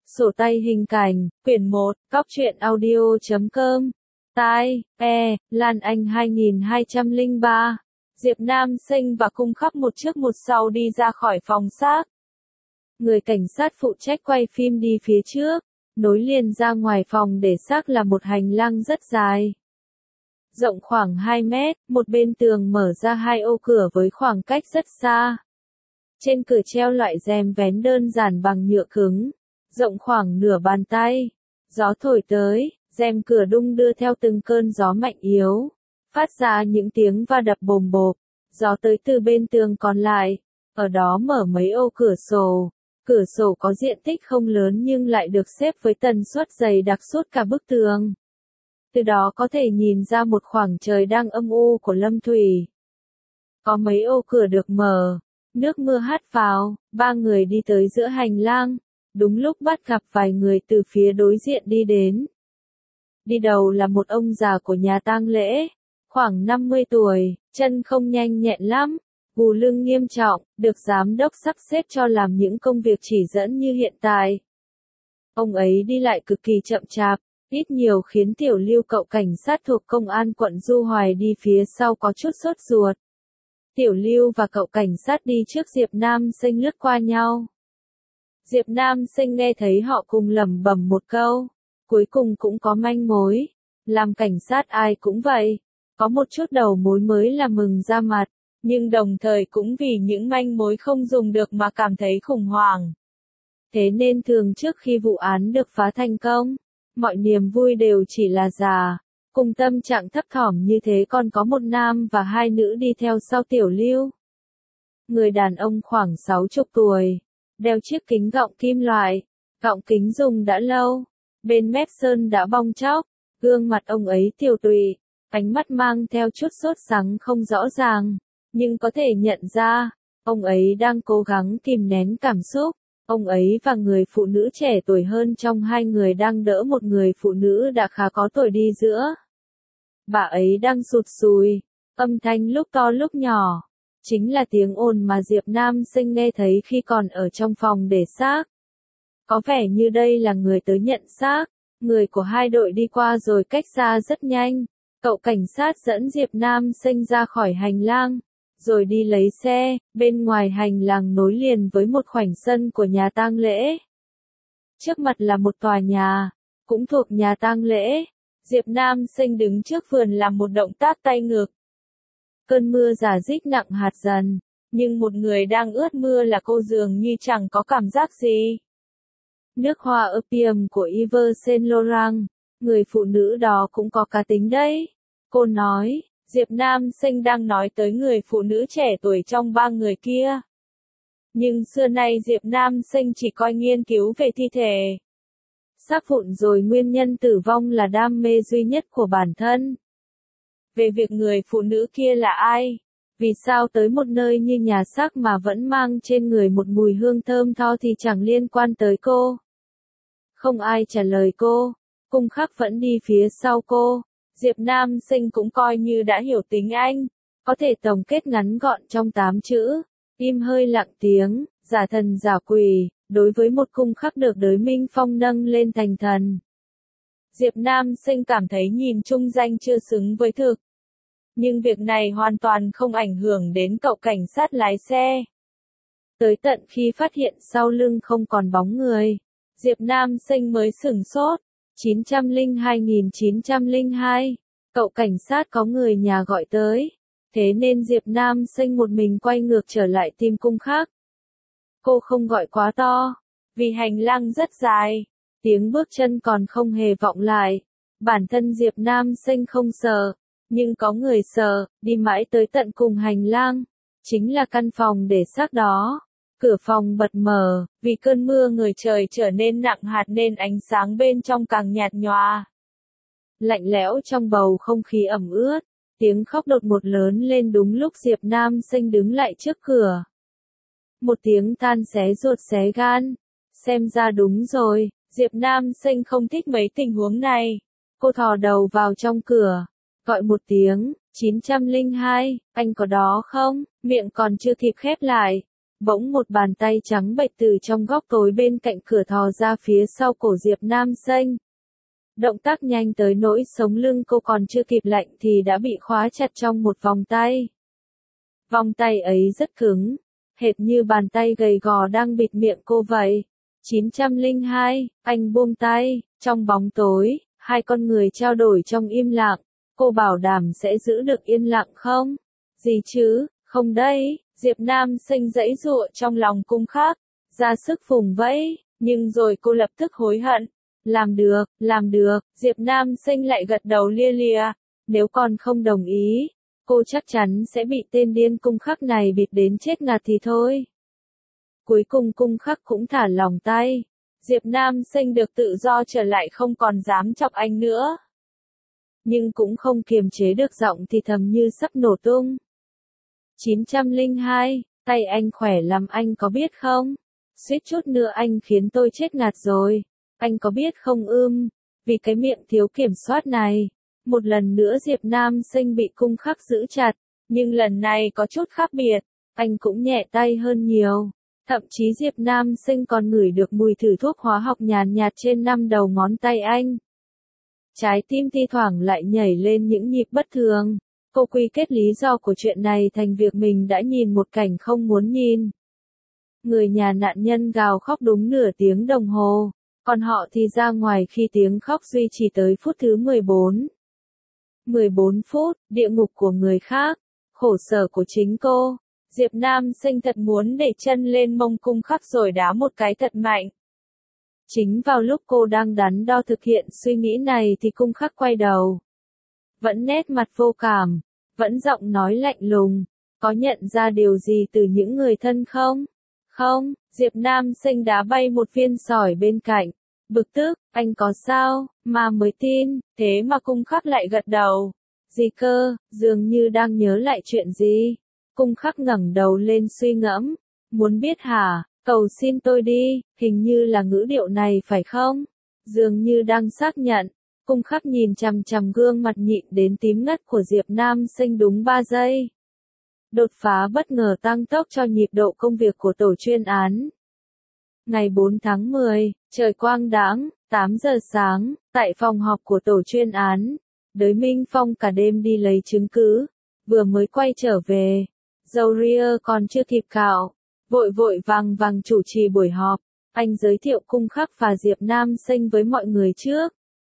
Sổ tay hình cảnh, quyển 1, Cóc truyện audio.com. Tai, Lan Anh 2203. Diệp Nam Sinh và Cung Khắc một trước một sau đi ra khỏi phòng xác. Người cảnh sát phụ trách quay phim đi phía trước, nối liền ra ngoài phòng để xác là một hành lang rất dài. Rộng khoảng 2 mét, một bên tường mở ra 2 ô cửa với khoảng cách rất xa. Trên cửa treo loại rèm vén đơn giản bằng nhựa cứng, rộng khoảng nửa bàn tay. Gió thổi tới, rèm cửa đung đưa theo từng cơn gió mạnh yếu, phát ra những tiếng va đập bồm bộp. Gió tới từ bên tường còn lại, ở đó mở mấy ô cửa sổ. Cửa sổ có diện tích không lớn nhưng lại được xếp với tần suất dày đặc suốt cả bức tường. Từ đó có thể nhìn ra một khoảng trời đang âm u của Lâm Thủy. Có mấy ô cửa được mở, nước mưa hắt vào, 3 người đi tới giữa hành lang. Đúng lúc bắt gặp vài người từ phía đối diện đi đến. Đi đầu là một ông già của nhà tang lễ, khoảng 50 tuổi, chân không nhanh nhẹn lắm, gù lưng nghiêm trọng, được giám đốc sắp xếp cho làm những công việc chỉ dẫn như hiện tại. Ông ấy đi lại cực kỳ chậm chạp, ít nhiều khiến Tiểu Lưu cậu cảnh sát thuộc công an quận Du Hoài đi phía sau có chút sốt ruột. Tiểu Lưu và cậu cảnh sát đi trước Diệp Nam Sinh lướt qua nhau. Diệp Nam Sinh nghe thấy họ cùng lẩm bẩm một câu, cuối cùng cũng có manh mối. Làm cảnh sát ai cũng vậy, có một chút đầu mối mới là mừng ra mặt, nhưng đồng thời cũng vì những manh mối không dùng được mà cảm thấy khủng hoảng. Thế nên thường trước khi vụ án được phá thành công, mọi niềm vui đều chỉ là giả. Cùng tâm trạng thấp thỏm như thế còn có một nam và 2 nữ đi theo sau Tiểu Lưu. Người đàn ông khoảng 60 tuổi, đeo chiếc kính gọng kim loại, gọng kính dùng đã lâu, bên mép sơn đã bong tróc, gương mặt ông ấy tiều tụy, ánh mắt mang theo chút sốt sắng không rõ ràng, nhưng có thể nhận ra, ông ấy đang cố gắng kìm nén cảm xúc. Ông ấy và người phụ nữ trẻ tuổi hơn trong 2 người đang đỡ một người phụ nữ đã khá có tuổi đi giữa. Bà ấy đang sụt sùi, âm thanh lúc to lúc nhỏ. Chính là tiếng ồn mà Diệp Nam Sinh nghe thấy khi còn ở trong phòng để xác. Có vẻ như đây là người tới nhận xác, người của 2 đội đi qua rồi cách xa rất nhanh. Cậu cảnh sát dẫn Diệp Nam Sinh ra khỏi hành lang, rồi đi lấy xe, bên ngoài hành lang nối liền với một khoảnh sân của nhà tang lễ. Trước mặt là một tòa nhà, cũng thuộc nhà tang lễ. Diệp Nam Sinh đứng trước vườn làm một động tác tay ngược. Cơn mưa rả rích nặng hạt dần, nhưng một người đang ướt mưa là cô dường như chẳng có cảm giác gì. Nước hoa opium của Yves Saint Laurent, người phụ nữ đó cũng có cá tính đấy. Cô nói, Diệp Nam Sinh đang nói tới người phụ nữ trẻ tuổi trong 3 người kia. Nhưng xưa nay Diệp Nam Sinh chỉ coi nghiên cứu về thi thể, xác vụn rồi nguyên nhân tử vong là đam mê duy nhất của bản thân. Về việc người phụ nữ kia là ai? Vì sao tới một nơi như nhà xác mà vẫn mang trên người một mùi hương thơm tho thì chẳng liên quan tới cô? Không ai trả lời cô. Cung Khắc vẫn đi phía sau cô. Diệp Nam Sinh cũng coi như đã hiểu tiếng Anh, có thể tổng kết ngắn gọn trong 8 chữ. Im hơi lặng tiếng, giả thần giả quỷ, đối với một Cung Khắc được đới Minh Phong nâng lên thành thần. Diệp Nam Sinh cảm thấy nhìn chung danh chưa xứng với thực. Nhưng việc này hoàn toàn không ảnh hưởng đến cậu cảnh sát lái xe. Tới tận khi phát hiện sau lưng không còn bóng người, Diệp Nam Sinh mới sửng sốt. 902.902, cậu cảnh sát có người nhà gọi tới. Thế nên Diệp Nam Sinh một mình quay ngược trở lại tìm Cung Khắc. Cô không gọi quá to, vì hành lang rất dài. Tiếng bước chân còn không hề vọng lại. Bản thân Diệp Nam Sinh không sợ, nhưng có người sợ, đi mãi tới tận cùng hành lang. Chính là căn phòng để xác đó. Cửa phòng bật mở, vì cơn mưa người trời trở nên nặng hạt nên ánh sáng bên trong càng nhạt nhòa. Lạnh lẽo trong bầu không khí ẩm ướt, tiếng khóc đột ngột lớn lên đúng lúc Diệp Nam Sinh đứng lại trước cửa. Một tiếng than xé ruột xé gan. Xem ra đúng rồi, Diệp Nam Sinh không thích mấy tình huống này. Cô thò đầu vào trong cửa, gọi một tiếng, 902, anh có đó không? Miệng còn chưa kịp khép lại, Bỗng một bàn tay trắng bệch từ trong góc tối bên cạnh cửa thò ra phía sau cổ Diệp Nam Xanh. Động tác nhanh tới nỗi sống lưng cô còn chưa kịp lạnh thì đã bị khóa chặt trong một vòng tay. Vòng tay ấy rất cứng, hệt như bàn tay gầy gò đang bịt miệng cô vậy. 902, anh buông tay, trong bóng tối, hai con người trao đổi trong im lặng, cô bảo đảm sẽ giữ được yên lặng không? Gì chứ, không đấy, Diệp Nam Xanh giãy giụa trong lòng Cung Khắc, ra sức vùng vẫy, nhưng rồi cô lập tức hối hận. Làm được, Diệp Nam Xanh lại gật đầu lia lịa, nếu còn không đồng ý, cô chắc chắn sẽ bị tên điên Cung Khắc này bịt đến chết ngạt thì thôi. Cuối cùng Cung Khắc cũng thả lỏng tay, Diệp Nam Xanh được tự do trở lại không còn dám chọc anh nữa. Nhưng cũng không kiềm chế được giọng thì thầm như sắp nổ tung. 902, tay anh khỏe lắm anh có biết không? Suýt chút nữa anh khiến tôi chết ngạt rồi. Anh có biết không vì cái miệng thiếu kiểm soát này. Một lần nữa Diệp Nam Xanh bị Cung Khắc giữ chặt, nhưng lần này có chút khác biệt, anh cũng nhẹ tay hơn nhiều. Thậm chí Diệp Nam Xanh còn ngửi được mùi thử thuốc hóa học nhàn nhạt trên 5 đầu ngón tay anh. Trái tim thi thoảng lại nhảy lên những nhịp bất thường. Cô quy kết lý do của chuyện này thành việc mình đã nhìn một cảnh không muốn nhìn. Người nhà nạn nhân gào khóc đúng nửa tiếng đồng hồ, còn họ thì ra ngoài khi tiếng khóc duy trì tới phút thứ 14. 14 phút, địa ngục của người khác, khổ sở của chính cô. Diệp Nam Xanh thật muốn để chân lên mông Cung Khắc rồi đá một cái thật mạnh. Chính vào lúc cô đang đắn đo thực hiện suy nghĩ này thì Cung Khắc quay đầu. Vẫn nét mặt vô cảm, vẫn giọng nói lạnh lùng, có nhận ra điều gì từ những người thân không? Không, Diệp Nam Xanh đá bay một viên sỏi bên cạnh. Bực tức, anh có sao, mà mới tin, thế mà Cung Khắc lại gật đầu. Gì cơ, dường như đang nhớ lại chuyện gì. Cung Khắc ngẩng đầu lên suy ngẫm, muốn biết hả, cầu xin tôi đi, hình như là ngữ điệu này phải không? Dường như đang xác nhận, Cung Khắc nhìn chằm chằm gương mặt nhịn đến tím ngắt của Diệp Nam Xanh đúng 3 giây. Đột phá bất ngờ tăng tốc cho nhịp độ công việc của tổ chuyên án. Ngày 4 tháng 10, trời quang đãng, 8 giờ sáng, tại phòng họp của tổ chuyên án, Đới Minh Phong cả đêm đi lấy chứng cứ, vừa mới quay trở về, dầu ria còn chưa kịp cạo, vội vội vàng vàng chủ trì buổi họp, anh giới thiệu Cung Khắc và Diệp Nam Xanh với mọi người trước.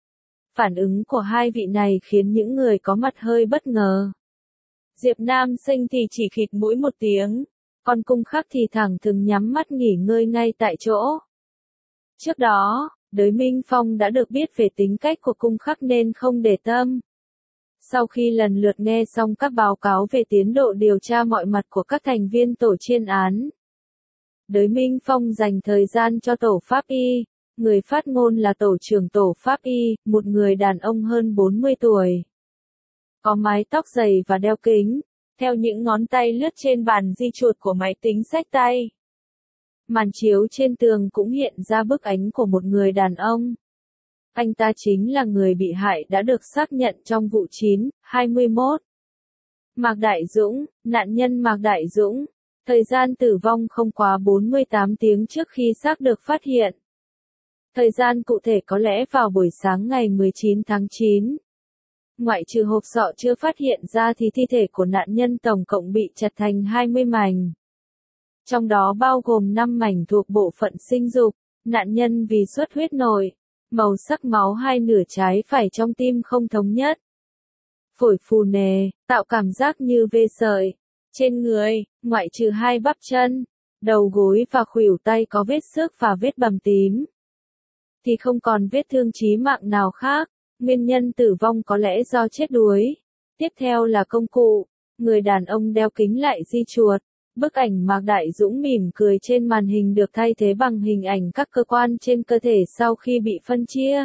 Phản ứng của hai vị này khiến những người có mặt hơi bất ngờ. Diệp Nam Xanh thì chỉ khịt mũi một tiếng, còn Cung Khắc thì thẳng thừng nhắm mắt nghỉ ngơi ngay tại chỗ. Trước đó, Đới Minh Phong đã được biết về tính cách của Cung Khắc nên không để tâm. Sau khi lần lượt nghe xong các báo cáo về tiến độ điều tra mọi mặt của các thành viên tổ chuyên án, Đới Minh Phong dành thời gian cho tổ pháp y, người phát ngôn là tổ trưởng tổ pháp y, một người đàn ông hơn 40 tuổi. Có mái tóc dày và đeo kính, theo những ngón tay lướt trên bàn di chuột của máy tính xách tay. Màn chiếu trên tường cũng hiện ra bức ảnh của một người đàn ông. Anh ta chính là người bị hại đã được xác nhận trong vụ 9/21. Mạc Đại Dũng, nạn nhân Mạc Đại Dũng. Thời gian tử vong không quá 48 tiếng trước khi xác được phát hiện. Thời gian cụ thể có lẽ vào buổi sáng ngày 19 tháng 9. Ngoại trừ hộp sọ chưa phát hiện ra thì thi thể của nạn nhân tổng cộng bị chặt thành 20 mảnh. Trong đó bao gồm 5 mảnh thuộc bộ phận sinh dục, nạn nhân vì xuất huyết nội, màu sắc máu hai nửa trái phải trong tim không thống nhất. Phổi phù nề, tạo cảm giác như vê sợi. Trên người, ngoại trừ hai bắp chân, đầu gối và khuỷu tay có vết xước và vết bầm tím, thì không còn vết thương chí mạng nào khác. Nguyên nhân tử vong có lẽ do chết đuối. Tiếp theo là công cụ. Người đàn ông đeo kính lại di chuột. Bức ảnh Mạc Đại Dũng mỉm cười trên màn hình được thay thế bằng hình ảnh các cơ quan trên cơ thể sau khi bị phân chia.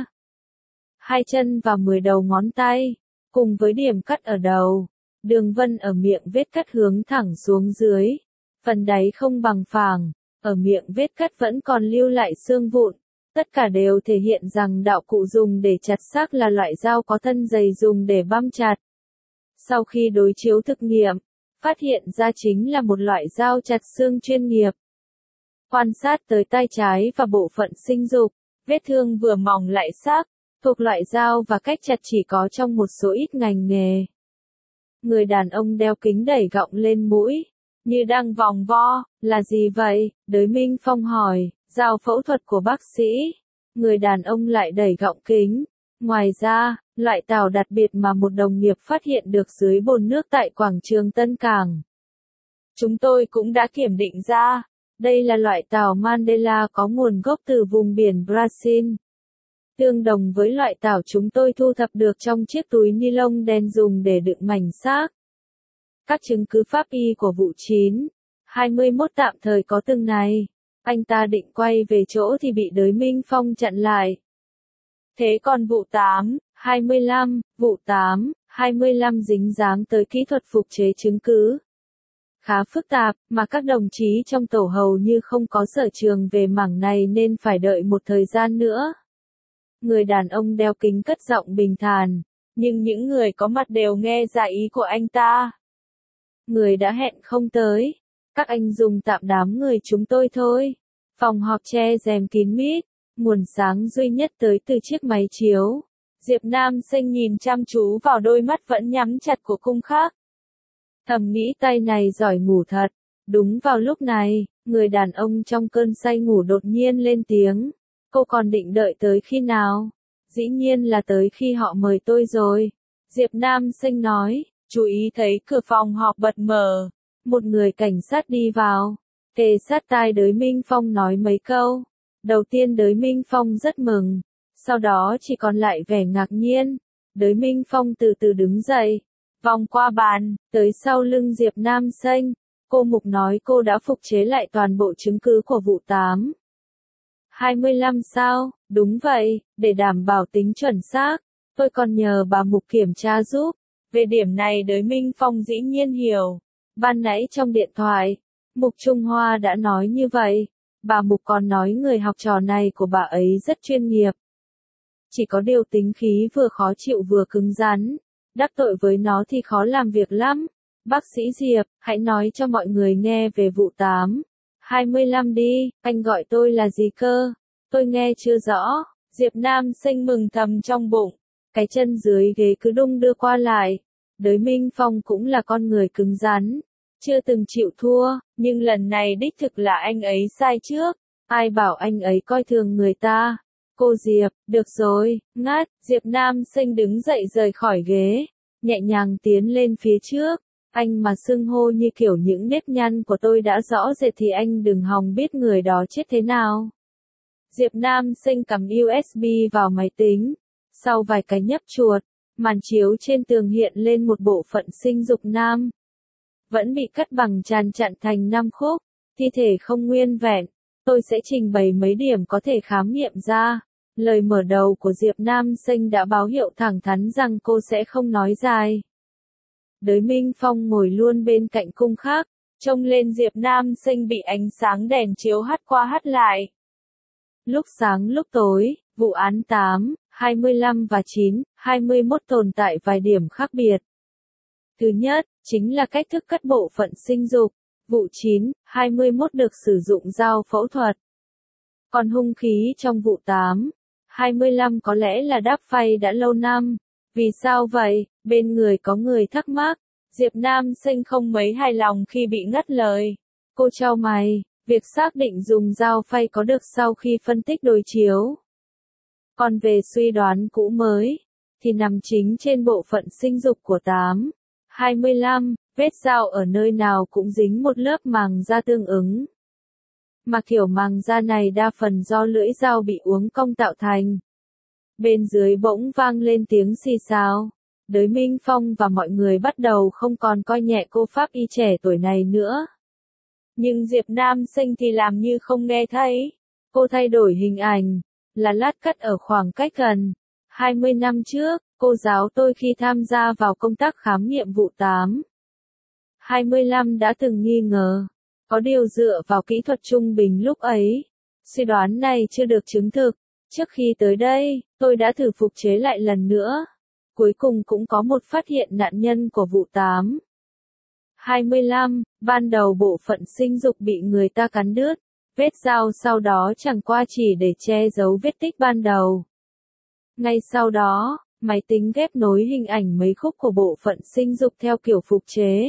2 chân và 10 đầu ngón tay, cùng với điểm cắt ở đầu. Đường vân ở miệng vết cắt hướng thẳng xuống dưới. Phần đáy không bằng phẳng. Ở miệng vết cắt vẫn còn lưu lại xương vụn. Tất cả đều thể hiện rằng đạo cụ dùng để chặt xác là loại dao có thân dày dùng để băm chặt. Sau khi đối chiếu thực nghiệm, phát hiện ra chính là một loại dao chặt xương chuyên nghiệp. Quan sát tới tay trái và bộ phận sinh dục, vết thương vừa mỏng lại sắc, thuộc loại dao và cách chặt chỉ có trong một số ít ngành nghề. Người đàn ông đeo kính đẩy gọng lên mũi, như đang vòng vo, là gì vậy? Đới Minh Phong hỏi, dao phẫu thuật của bác sĩ. Người đàn ông lại đẩy gọng kính. Ngoài ra, loại tảo đặc biệt mà một đồng nghiệp phát hiện được dưới bồn nước tại quảng trường Tân Cảng. Chúng tôi cũng đã kiểm định ra, đây là loại tảo Mandela có nguồn gốc từ vùng biển Brazil. Tương đồng với loại tảo chúng tôi thu thập được trong chiếc túi ni lông đen dùng để đựng mảnh xác. Các chứng cứ pháp y của vụ 9/21 tạm thời có từng này. Anh ta định quay về chỗ thì bị Đới Minh Phong chặn lại. Thế còn vụ 8/25, vụ 8/25 dính dáng tới kỹ thuật phục chế chứng cứ. Khá phức tạp, mà các đồng chí trong tổ hầu như không có sở trường về mảng này nên phải đợi một thời gian nữa. Người đàn ông đeo kính cất giọng bình thản, nhưng những người có mặt đều nghe ra ý của anh ta. Người đã hẹn không tới, các anh dùng tạm đám người chúng tôi thôi. Phòng họp che rèm kín mít, nguồn sáng duy nhất tới từ chiếc máy chiếu. Diệp Nam Sinh nhìn chăm chú vào đôi mắt vẫn nhắm chặt của Cung Khắc. Thầm nghĩ tay này giỏi ngủ thật. Đúng vào lúc này, người đàn ông trong cơn say ngủ đột nhiên lên tiếng. Cô còn định đợi tới khi nào? Dĩ nhiên là tới khi họ mời tôi rồi. Diệp Nam Sinh nói, chú ý thấy cửa phòng họp bật mở. Một người cảnh sát đi vào, kề sát tai Đới Minh Phong nói mấy câu. Đầu tiên Đới Minh Phong rất mừng, sau đó chỉ còn lại vẻ ngạc nhiên. Đới Minh Phong từ từ đứng dậy, vòng qua bàn, tới sau lưng Diệp Nam Sinh. Cô Mục nói cô đã phục chế lại toàn bộ chứng cứ của vụ 8/25 sao? Đúng vậy, để đảm bảo tính chuẩn xác, tôi còn nhờ bà Mục kiểm tra giúp. Về điểm này Đới Minh Phong dĩ nhiên hiểu. Ban nãy trong điện thoại, Mục Trung Hoa đã nói như vậy. Bà Mục còn nói người học trò này của bà ấy rất chuyên nghiệp. Chỉ có điều tính khí vừa khó chịu vừa cứng rắn. Đắc tội với nó thì khó làm việc lắm. Bác sĩ Diệp, hãy nói cho mọi người nghe về vụ 8/25 đi. Anh gọi tôi là gì cơ? Tôi nghe chưa rõ. Diệp Nam Sinh mừng thầm trong bụng. Cái chân dưới ghế cứ đung đưa qua lại. Đới Minh Phong cũng là con người cứng rắn. Chưa từng chịu thua, nhưng lần này đích thực là anh ấy sai trước. Ai bảo anh ấy coi thường người ta? Cô Diệp, được rồi, ngắt. Diệp Nam Sinh đứng dậy rời khỏi ghế, nhẹ nhàng tiến lên phía trước. Anh mà xưng hô như kiểu những nếp nhăn của tôi đã rõ rệt thì anh đừng hòng biết người đó chết thế nào. Diệp Nam Sinh cắm USB vào máy tính. Sau vài cái nhấp chuột, màn chiếu trên tường hiện lên một bộ phận sinh dục nam. Vẫn bị cắt bằng tràn chặn thành 5 khúc, thi thể không nguyên vẹn. Tôi sẽ trình bày mấy điểm có thể khám nghiệm ra. Lời mở đầu của Diệp Nam Sinh đã báo hiệu thẳng thắn rằng cô sẽ không nói dài. Đới Minh Phong ngồi luôn bên cạnh Cung Khắc, trông lên Diệp Nam Sinh bị ánh sáng đèn chiếu hắt qua hắt lại. Lúc sáng lúc tối, vụ án 8/25 và 9/21 tồn tại vài điểm khác biệt. Thứ nhất, chính là cách thức cắt bộ phận sinh dục. Vụ 9/21 được sử dụng dao phẫu thuật. Còn hung khí trong vụ 8/25 có lẽ là đáp phay đã lâu năm. Vì sao vậy? Bên người có người thắc mắc. Diệp Nam Sinh không mấy hài lòng khi bị ngắt lời. Cô chau mày, việc xác định dùng dao phay có được sau khi phân tích đối chiếu. Còn về suy đoán cũ mới, thì nằm chính trên bộ phận sinh dục của 8/25, vết dao ở nơi nào cũng dính một lớp màng da tương ứng. Mà kiểu màng da này đa phần do lưỡi dao bị uốn cong tạo thành. Bên dưới bỗng vang lên tiếng xì xào. Đới Minh Phong và mọi người bắt đầu không còn coi nhẹ cô pháp y trẻ tuổi này nữa. Nhưng Diệp Nam Sinh thì làm như không nghe thấy. Cô thay đổi hình ảnh, là lát cắt ở khoảng cách gần 20 năm trước, cô giáo tôi khi tham gia vào công tác khám nghiệm vụ 8/25 đã từng nghi ngờ. Có điều dựa vào kỹ thuật trung bình lúc ấy, suy đoán này chưa được chứng thực. Trước khi tới đây, tôi đã thử phục chế lại lần nữa. Cuối cùng cũng có một phát hiện nạn nhân của vụ 25. Ban đầu bộ phận sinh dục bị người ta cắn đứt, vết dao sau đó chẳng qua chỉ để che giấu vết tích ban đầu. Ngay sau đó, máy tính ghép nối hình ảnh mấy khúc của bộ phận sinh dục theo kiểu phục chế.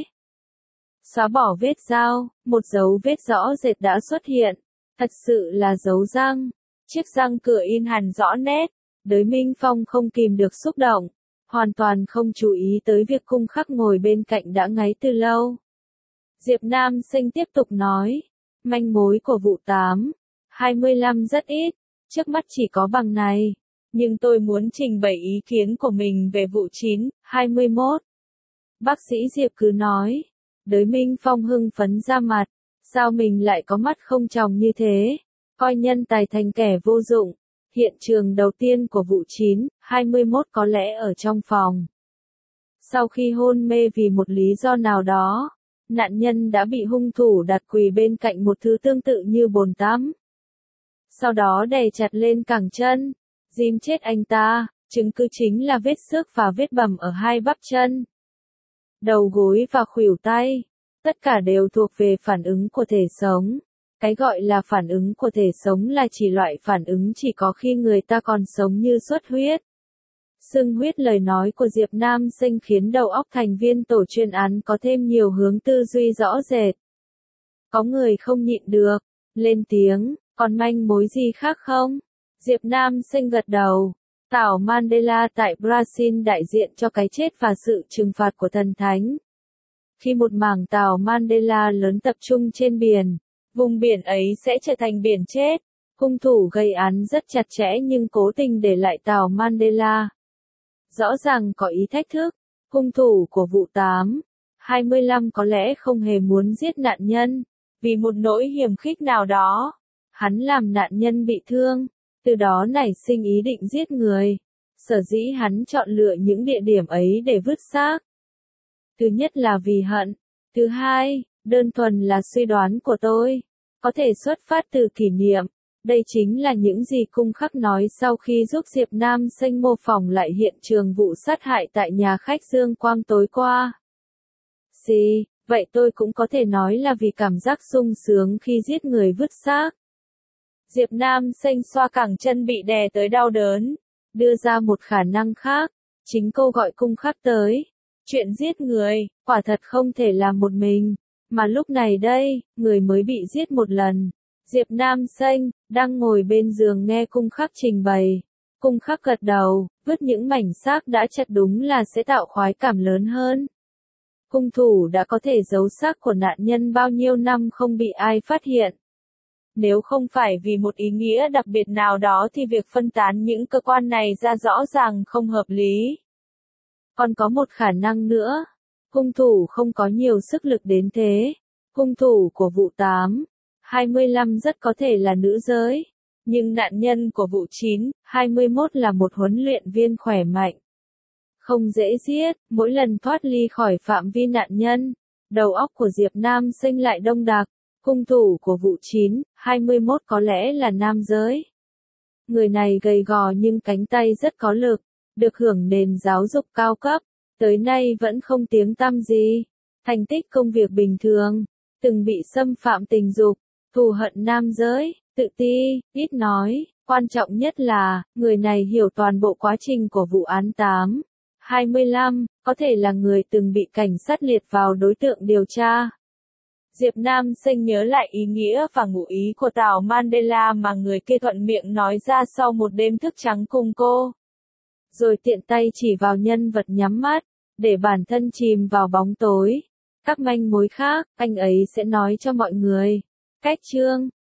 Xóa bỏ vết dao, một dấu vết rõ rệt đã xuất hiện. Thật sự là dấu răng. Chiếc răng cửa in hẳn rõ nét. Đới Minh Phong không kìm được xúc động. Hoàn toàn không chú ý tới việc Cung Khắc ngồi bên cạnh đã ngáy từ lâu. Diệp Nam Sinh tiếp tục nói. Manh mối của vụ 8, 25 rất ít. Trước mắt chỉ có bằng này. Nhưng tôi muốn trình bày ý kiến của mình về vụ 9, 21. Bác sĩ Diệp cứ nói. Đới Minh Phong hưng phấn ra mặt. Sao mình lại có mắt không tròng như thế? Coi nhân tài thành kẻ vô dụng. Hiện trường đầu tiên của vụ 9, 21 có lẽ ở trong phòng. Sau khi hôn mê vì một lý do nào đó, nạn nhân đã bị hung thủ đặt quỳ bên cạnh một thứ tương tự như bồn tắm. Sau đó đè chặt lên cẳng chân, ghim chết anh ta, chứng cứ chính là vết xước và vết bầm ở hai bắp chân, đầu gối và khuỷu tay. Tất cả đều thuộc về phản ứng của thể sống. Cái gọi là phản ứng của thể sống là chỉ loại phản ứng chỉ có khi người ta còn sống như xuất huyết. Xưng huyết. Lời nói của Diệp Nam Sinh khiến đầu óc thành viên tổ chuyên án có thêm nhiều hướng tư duy rõ rệt. Có người không nhịn được, lên tiếng, còn manh mối gì khác không? Diệp Nam Sinh gật đầu. Tảo Mandela tại Brazil đại diện cho cái chết và sự trừng phạt của thần thánh. Khi một mảng tảo Mandela lớn tập trung trên biển, vùng biển ấy sẽ trở thành biển chết. Hung thủ gây án rất chặt chẽ nhưng cố tình để lại tảo Mandela. Rõ ràng có ý thách thức. Hung thủ của vụ 8, 25 có lẽ không hề muốn giết nạn nhân. Vì một nỗi hiềm khích nào đó, hắn làm nạn nhân bị thương, từ đó nảy sinh ý định giết người. Sở dĩ hắn chọn lựa những địa điểm ấy để vứt xác. Thứ nhất là vì hận. Thứ hai, đơn thuần là suy đoán của tôi. Có thể xuất phát từ kỷ niệm. Đây chính là những gì Cung Khắc nói sau khi giúp Diệp Nam Sinh mô phỏng lại hiện trường vụ sát hại tại nhà khách Dương Quang tối qua. Gì, vậy tôi cũng có thể nói là vì cảm giác sung sướng khi giết người vứt xác. Diệp Nam Sinh xoa cẳng chân bị đè tới đau đớn. Đưa ra một khả năng khác. Chính cô gọi Cung Khắc tới. Chuyện giết người, quả thật không thể làm một mình. Mà lúc này đây, người mới bị giết một lần. Diệp Nam Sinh, đang ngồi bên giường nghe Cung Khắc trình bày. Cung Khắc gật đầu, vứt những mảnh xác đã chặt đúng là sẽ tạo khoái cảm lớn hơn. Hung thủ đã có thể giấu xác của nạn nhân bao nhiêu năm không bị ai phát hiện. Nếu không phải vì một ý nghĩa đặc biệt nào đó thì việc phân tán những cơ quan này ra rõ ràng không hợp lý. Còn có một khả năng nữa. Hung thủ không có nhiều sức lực đến thế. Hung thủ của vụ 8, 25 rất có thể là nữ giới. Nhưng nạn nhân của vụ 9, 21 là một huấn luyện viên khỏe mạnh. Không dễ giết, mỗi lần thoát ly khỏi phạm vi nạn nhân. Đầu óc của Diệp Nam Sinh lại đông đặc. Hung thủ của vụ 9, 21 có lẽ là nam giới. Người này gầy gò nhưng cánh tay rất có lực. Được hưởng nền giáo dục cao cấp. Tới nay vẫn không tiếng tăm gì. Thành tích công việc bình thường. Từng bị xâm phạm tình dục. Thù hận nam giới. Tự ti, ít nói. Quan trọng nhất là, người này hiểu toàn bộ quá trình của vụ án 8, 25. Có thể là người từng bị cảnh sát liệt vào đối tượng điều tra. Diệp Nam Sinh nhớ lại ý nghĩa và ngụ ý của tảo Mandela mà người kia thuận miệng nói ra sau một đêm thức trắng cùng cô. Rồi tiện tay chỉ vào nhân vật nhắm mắt, để bản thân chìm vào bóng tối. Các manh mối khác, anh ấy sẽ nói cho mọi người. Cách chương